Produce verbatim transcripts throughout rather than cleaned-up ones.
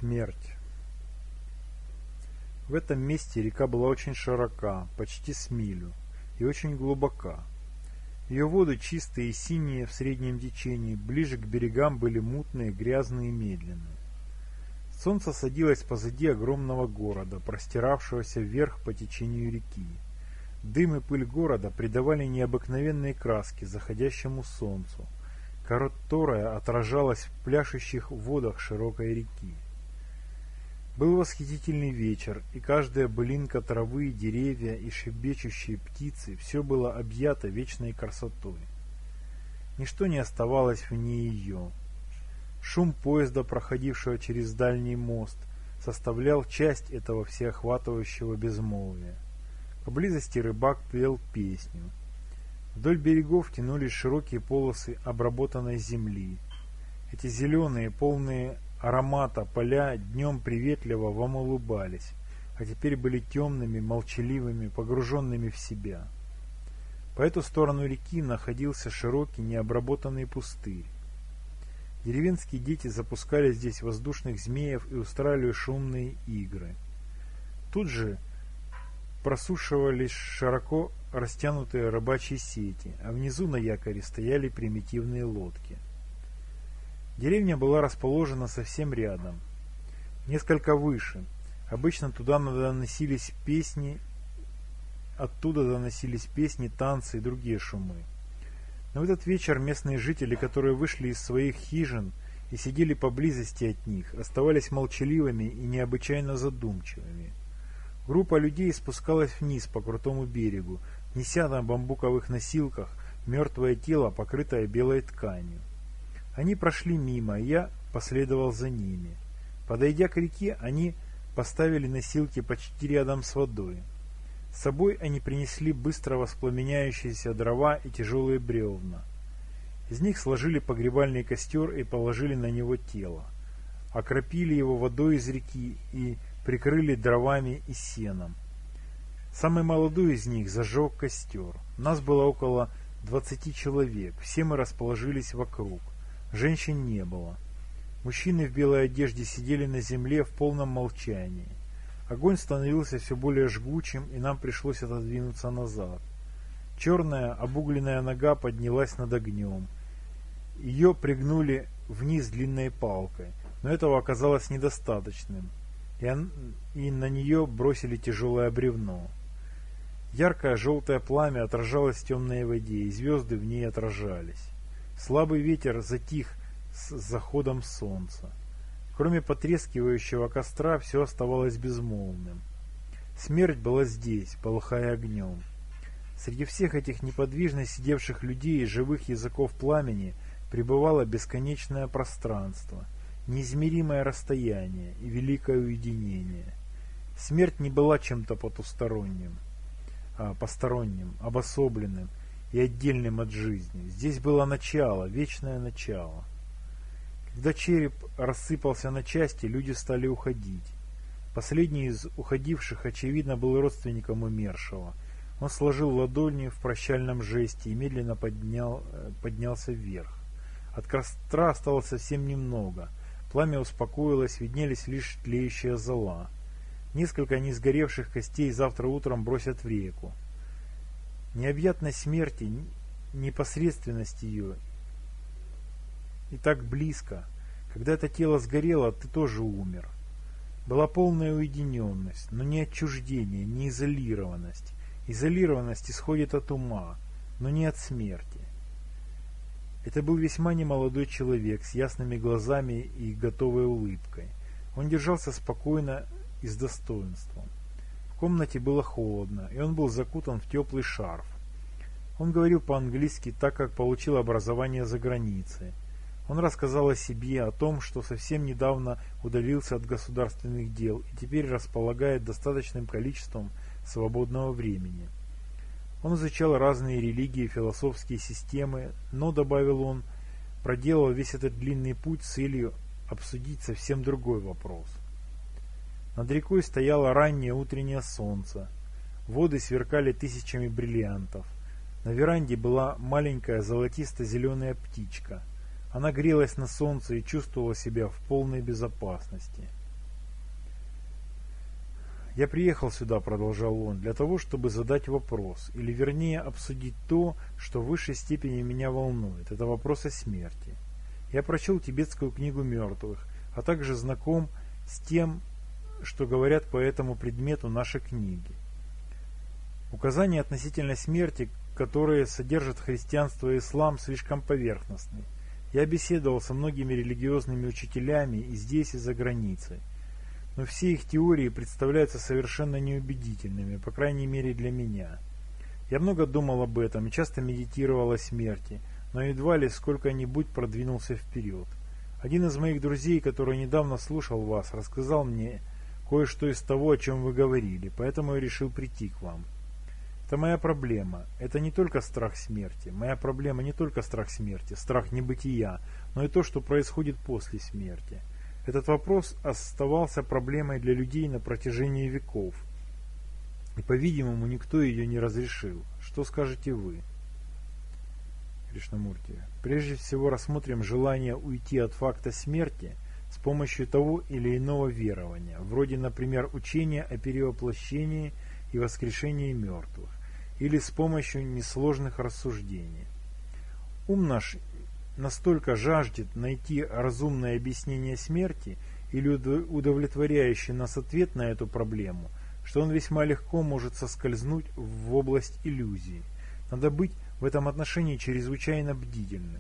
Смерть. В этом месте река была очень широка, почти с милю, и очень глубока. Ее воды чистые и синие в среднем течении, ближе к берегам были мутные, грязные и медленные. Солнце садилось позади огромного города, простиравшегося вверх по течению реки. Дым и пыль города придавали необыкновенные краски заходящему солнцу, которое отражалось в пляшущих водах широкой реки. Был восхитительный вечер, и каждая былинка травы, деревья и шебечущие птицы – все было объято вечной красотой. Ничто не оставалось вне ее. Шум поезда, проходившего через дальний мост, составлял часть этого всеохватывающего безмолвия. Поблизости рыбак пел песню. Вдоль берегов тянулись широкие полосы обработанной земли. Эти зеленые, полные аромата поля днем приветливо вам улыбались, а теперь были темными, молчаливыми, погруженными в себя. По эту сторону реки находился широкий необработанный пустырь. Деревенские дети запускали здесь воздушных змеев и устраивали шумные игры. Тут же просушивались широко растянутые рыбачьи сети, а внизу на якоре стояли примитивные лодки. Деревня была расположена совсем рядом, несколько выше. Обычно туда доносились песни, оттуда доносились песни, танцы и другие шумы. Но в этот вечер местные жители, которые вышли из своих хижин и сидели поблизости от них, оставались молчаливыми и необычайно задумчивыми. Группа людей спускалась вниз по крутому берегу, неся на бамбуковых носилках мертвое тело, покрытое белой тканью. Они прошли мимо, и я последовал за ними. Подойдя к реке, они поставили носилки почти рядом с водой. С собой они принесли быстро воспламеняющиеся дрова и тяжелые бревна. Из них сложили погребальный костер и положили на него тело. Окропили его водой из реки и прикрыли дровами и сеном. Самый молодой из них зажег костер. Нас было около двадцати человек, все мы расположились вокруг. Женщин не было. Мужчины в белой одежде сидели на земле в полном молчании. Огонь становился все более жгучим, и нам пришлось отодвинуться назад. Черная обугленная нога поднялась над огнем. Ее пригнули вниз длинной палкой, но этого оказалось недостаточным, и, он, и на нее бросили тяжелое бревно. Яркое желтое пламя отражалось в темной воде, и звезды в ней отражались. Слабый ветер затих с заходом солнца. Кроме потрескивающего костра, все оставалось безмолвным. Смерть была здесь, полыхая огнем. Среди всех этих неподвижно сидевших людей и живых языков пламени пребывало бесконечное пространство, неизмеримое расстояние и великое уединение. Смерть не была чем-то потусторонним, а посторонним, обособленным и отдельным от жизни. Здесь было начало, вечное начало. Когда череп рассыпался на части, люди стали уходить. Последний из уходивших, очевидно, был родственником умершего. Он сложил ладони в прощальном жесте и медленно поднял, поднялся вверх. От костра осталось совсем немного. Пламя успокоилось, виднелись лишь тлеющая зола. Несколько несгоревших костей завтра утром бросят в реку. Необъятность смерти, непосредственность ее и так близко. Когда это тело сгорело, ты тоже умер. Была полная уединенность, но не отчуждение, не изолированность. Изолированность исходит от ума, но не от смерти. Это был весьма немолодой человек с ясными глазами и готовой улыбкой. Он держался спокойно и с достоинством. В комнате было холодно, и он был закутан в теплый шарф. Он говорил по-английски, так как получил образование за границей. Он рассказал о себе, о том, что совсем недавно удалился от государственных дел и теперь располагает достаточным количеством свободного времени. Он изучал разные религии и философские системы, но, добавил он, проделал весь этот длинный путь с целью обсудить совсем другой вопрос. Над рекой стояло раннее утреннее солнце, воды сверкали тысячами бриллиантов. На веранде была маленькая золотисто-зеленая птичка. Она грелась на солнце и чувствовала себя в полной безопасности. «Я приехал сюда», — продолжал он, — «для того, чтобы задать вопрос, или вернее обсудить то, что в высшей степени меня волнует. Это вопрос о смерти. Я прочел тибетскую книгу мертвых, а также знаком с тем, что говорят по этому предмету наши книги. Указания относительно смерти, которые содержат христианство и ислам, слишком поверхностны. Я беседовал со многими религиозными учителями и здесь, и за границей. Но все их теории представляются совершенно неубедительными, по крайней мере для меня. Я много думал об этом и часто медитировал о смерти, но едва ли сколько-нибудь продвинулся вперед. Один из моих друзей, который недавно слушал вас, рассказал мне кое-что из того, о чем вы говорили, поэтому я решил прийти к вам. Это моя проблема. Это не только страх смерти. Моя проблема не только страх смерти, страх небытия, но и то, что происходит после смерти. Этот вопрос оставался проблемой для людей на протяжении веков. И, по-видимому, никто ее не разрешил. Что скажете вы? Кришнамурти. Прежде всего рассмотрим желание уйти от факта смерти с помощью того или иного верования, вроде, например, учения о перевоплощении и воскрешении мертвых, или с помощью несложных рассуждений. Ум наш настолько жаждет найти разумное объяснение смерти или удовлетворяющий нас ответ на эту проблему, что он весьма легко может соскользнуть в область иллюзии. Надо быть в этом отношении чрезвычайно бдительным.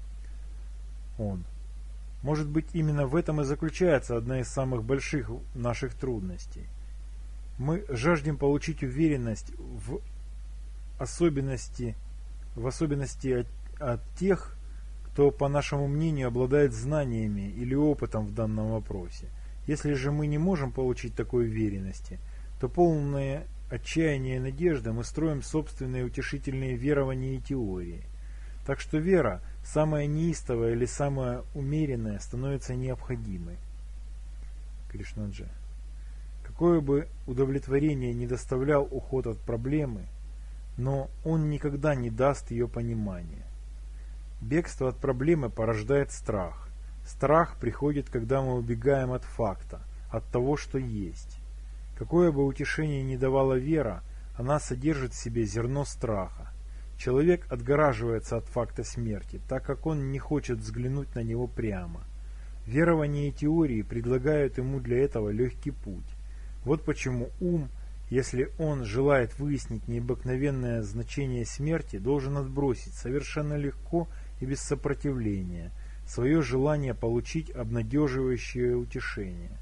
Он. Может быть, именно в этом и заключается одна из самых больших наших трудностей. Мы жаждем получить уверенность в особенности, в особенности от, от тех, кто, по нашему мнению, обладает знаниями или опытом в данном вопросе. Если же мы не можем получить такой уверенности, то полное отчаяние и надежды мы строим собственные утешительные верования и теории. Так что вера, самая неистовая или самая умеренная, становится необходимой. Кришнаджи. Какое бы удовлетворение не доставлял уход от проблемы, но он никогда не даст ее понимания. Бегство от проблемы порождает страх. Страх приходит, когда мы убегаем от факта, от того, что есть. Какое бы утешение ни давала вера, она содержит в себе зерно страха. Человек отгораживается от факта смерти, так как он не хочет взглянуть на него прямо. Верования и теории предлагают ему для этого легкий путь. Вот почему ум, если он желает выяснить необыкновенное значение смерти, должен отбросить совершенно легко и без сопротивления свое желание получить обнадеживающее утешение.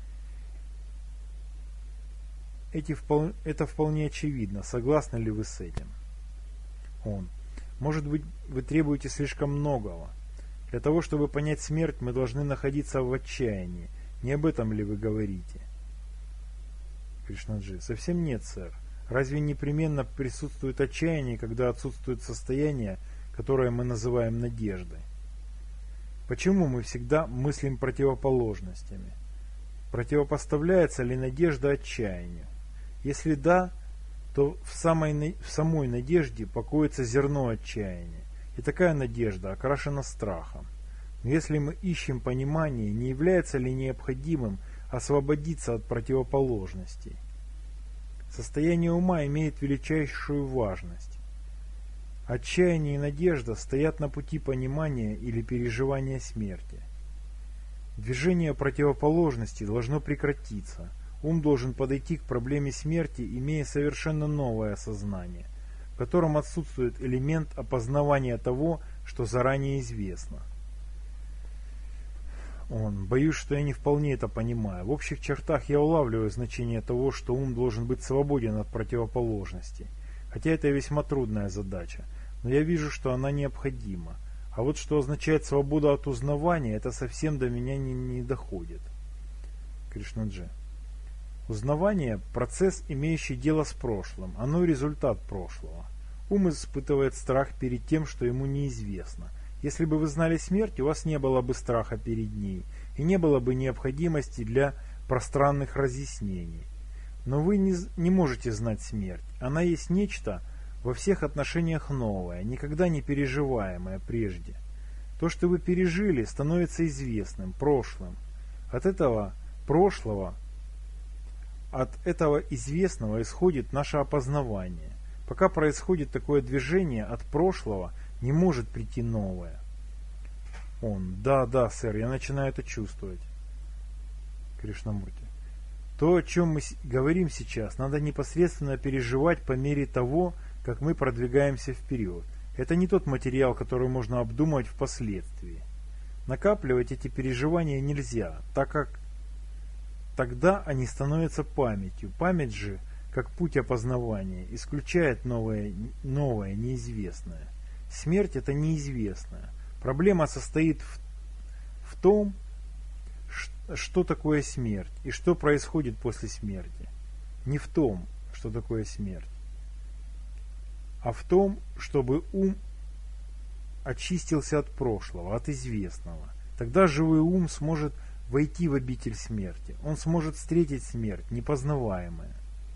Эти впол... Это вполне очевидно. Согласны ли вы с этим? Он. Может быть, вы требуете слишком многого. Для того, чтобы понять смерть, мы должны находиться в отчаянии. Не об этом ли вы говорите? Кришнаджи. Совсем нет, сэр. Разве непременно присутствует отчаяние, когда отсутствует состояние, которое мы называем надеждой? Почему мы всегда мыслим противоположностями? Противопоставляется ли надежда отчаянию? Если да, то в самой, в самой надежде покоится зерно отчаяния, и такая надежда окрашена страхом. Но если мы ищем понимание, не является ли необходимым освободиться от противоположностей? Состояние ума имеет величайшую важность. Отчаяние и надежда стоят на пути понимания или переживания смерти. Движение противоположности должно прекратиться. Ум должен подойти к проблеме смерти, имея совершенно новое осознание, в котором отсутствует элемент опознавания того, что заранее известно. Он. Боюсь, что я не вполне это понимаю. В общих чертах я улавливаю значение того, что ум должен быть свободен от противоположностей. Хотя это весьма трудная задача, но я вижу, что она необходима. А вот что означает свобода от узнавания, это совсем до меня не, не доходит. Кришнаджи. Узнавание – процесс, имеющий дело с прошлым. Оно результат прошлого. Ум испытывает страх перед тем, что ему неизвестно. Если бы вы знали смерть, у вас не было бы страха перед ней, и не было бы необходимости для пространных разъяснений. Но вы не, не можете знать смерть. Она есть нечто во всех отношениях новое, никогда не переживаемое прежде. То, что вы пережили, становится известным, прошлым. От этого прошлого от этого известного исходит наше опознавание. Пока происходит такое движение, от прошлого не может прийти новое. Он. Да, да, сэр, я начинаю это чувствовать. Кришнамурти. То, о чем мы говорим сейчас, надо непосредственно переживать по мере того, как мы продвигаемся вперед. Это не тот материал, который можно обдумывать впоследствии. Накапливать эти переживания нельзя, так как тогда они становятся памятью. Память же, как путь опознавания, исключает новое, новое неизвестное. Смерть – это неизвестное. Проблема состоит в, в том, что такое смерть и что происходит после смерти. Не в том, что такое смерть, а в том, чтобы ум очистился от прошлого, от известного. Тогда живой ум сможет войти в обитель смерти. Он сможет встретить смерть, непознаваемая.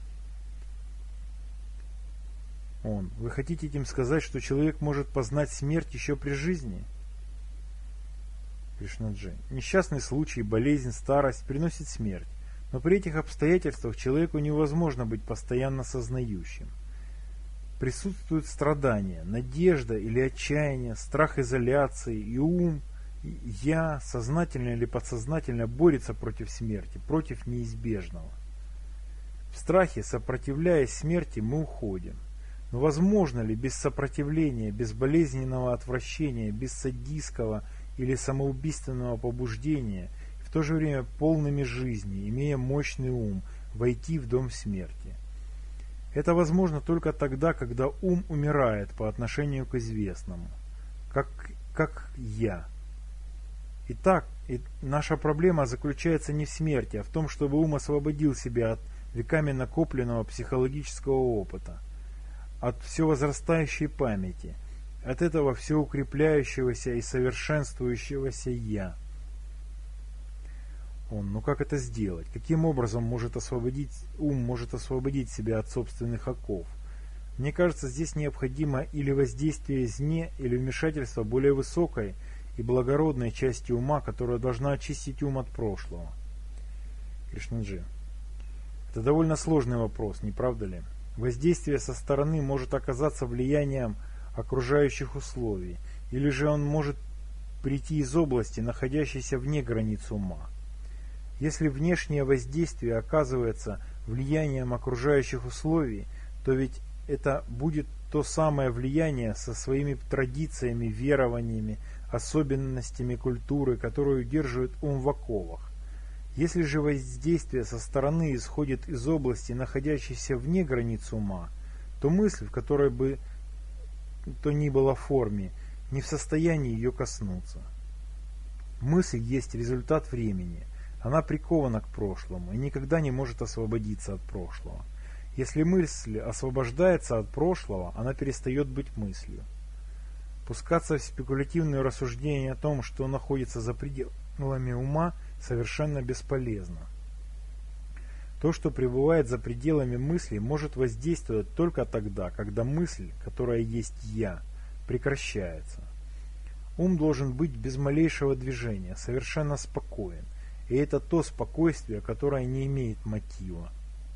Он. Вы хотите этим сказать, что человек может познать смерть еще при жизни? Кришнаджи. Несчастный случай, болезнь, старость приносит смерть. Но при этих обстоятельствах человеку невозможно быть постоянно сознающим. Присутствуют страдания, надежда или отчаяние, страх изоляции, и ум, и я, сознательно или подсознательно, борется против смерти, против неизбежного. В страхе, сопротивляясь смерти, мы уходим. Но возможно ли без сопротивления, без болезненного отвращения, без садистского или самоубийственного побуждения, в то же время полными жизни, имея мощный ум, войти в дом смерти? Это возможно только тогда, когда ум умирает по отношению к известному, как, как «я». Итак, и наша проблема заключается не в смерти, а в том, чтобы ум освободил себя от веками накопленного психологического опыта, от все возрастающей памяти, от этого все укрепляющегося и совершенствующегося «я». Он, ну как это сделать? Каким образом может освободить, ум может освободить себя от собственных оков? Мне кажется, здесь необходимо или воздействие извне, или вмешательство более высокой и благородной части ума, которая должна очистить ум от прошлого. Кришнаджи. Это довольно сложный вопрос, не правда ли? Воздействие со стороны может оказаться влиянием окружающих условий, или же он может прийти из области, находящейся вне границ ума. Если внешнее воздействие оказывается влиянием окружающих условий, то ведь это будет то самое влияние со своими традициями, верованиями, особенностями культуры, которую удерживает ум в оковах. Если же воздействие со стороны исходит из области, находящейся вне границ ума, то мысль, в которой бы то ни было форме, не в состоянии ее коснуться. Мысль есть результат времени. Она прикована к прошлому и никогда не может освободиться от прошлого. Если мысль освобождается от прошлого, она перестает быть мыслью. Пускаться в спекулятивные рассуждения о том, что находится за пределами ума, совершенно бесполезно. То, что пребывает за пределами мысли, может воздействовать только тогда, когда мысль, которая есть «я», прекращается. Ум должен быть без малейшего движения, совершенно спокоен. И это то спокойствие, которое не имеет мотива.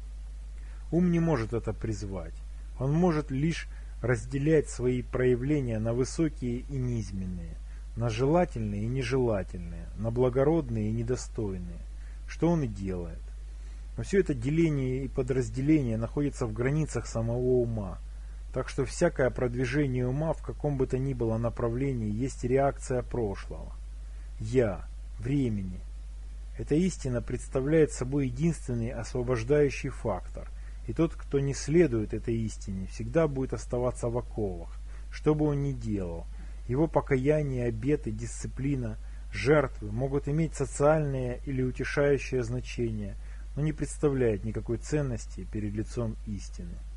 Ум не может это призвать. Он может лишь разделять свои проявления на высокие и низменные, на желательные и нежелательные, на благородные и недостойные, что он и делает. Но все это деление и подразделение находится в границах самого ума, так что всякое продвижение ума в каком бы то ни было направлении есть реакция прошлого, «я», времени. Эта истина представляет собой единственный освобождающий фактор, и тот, кто не следует этой истине, всегда будет оставаться в оковах, что бы он ни делал. Его покаяние, обеты, дисциплина, жертвы могут иметь социальное или утешающее значение, но не представляют никакой ценности перед лицом истины.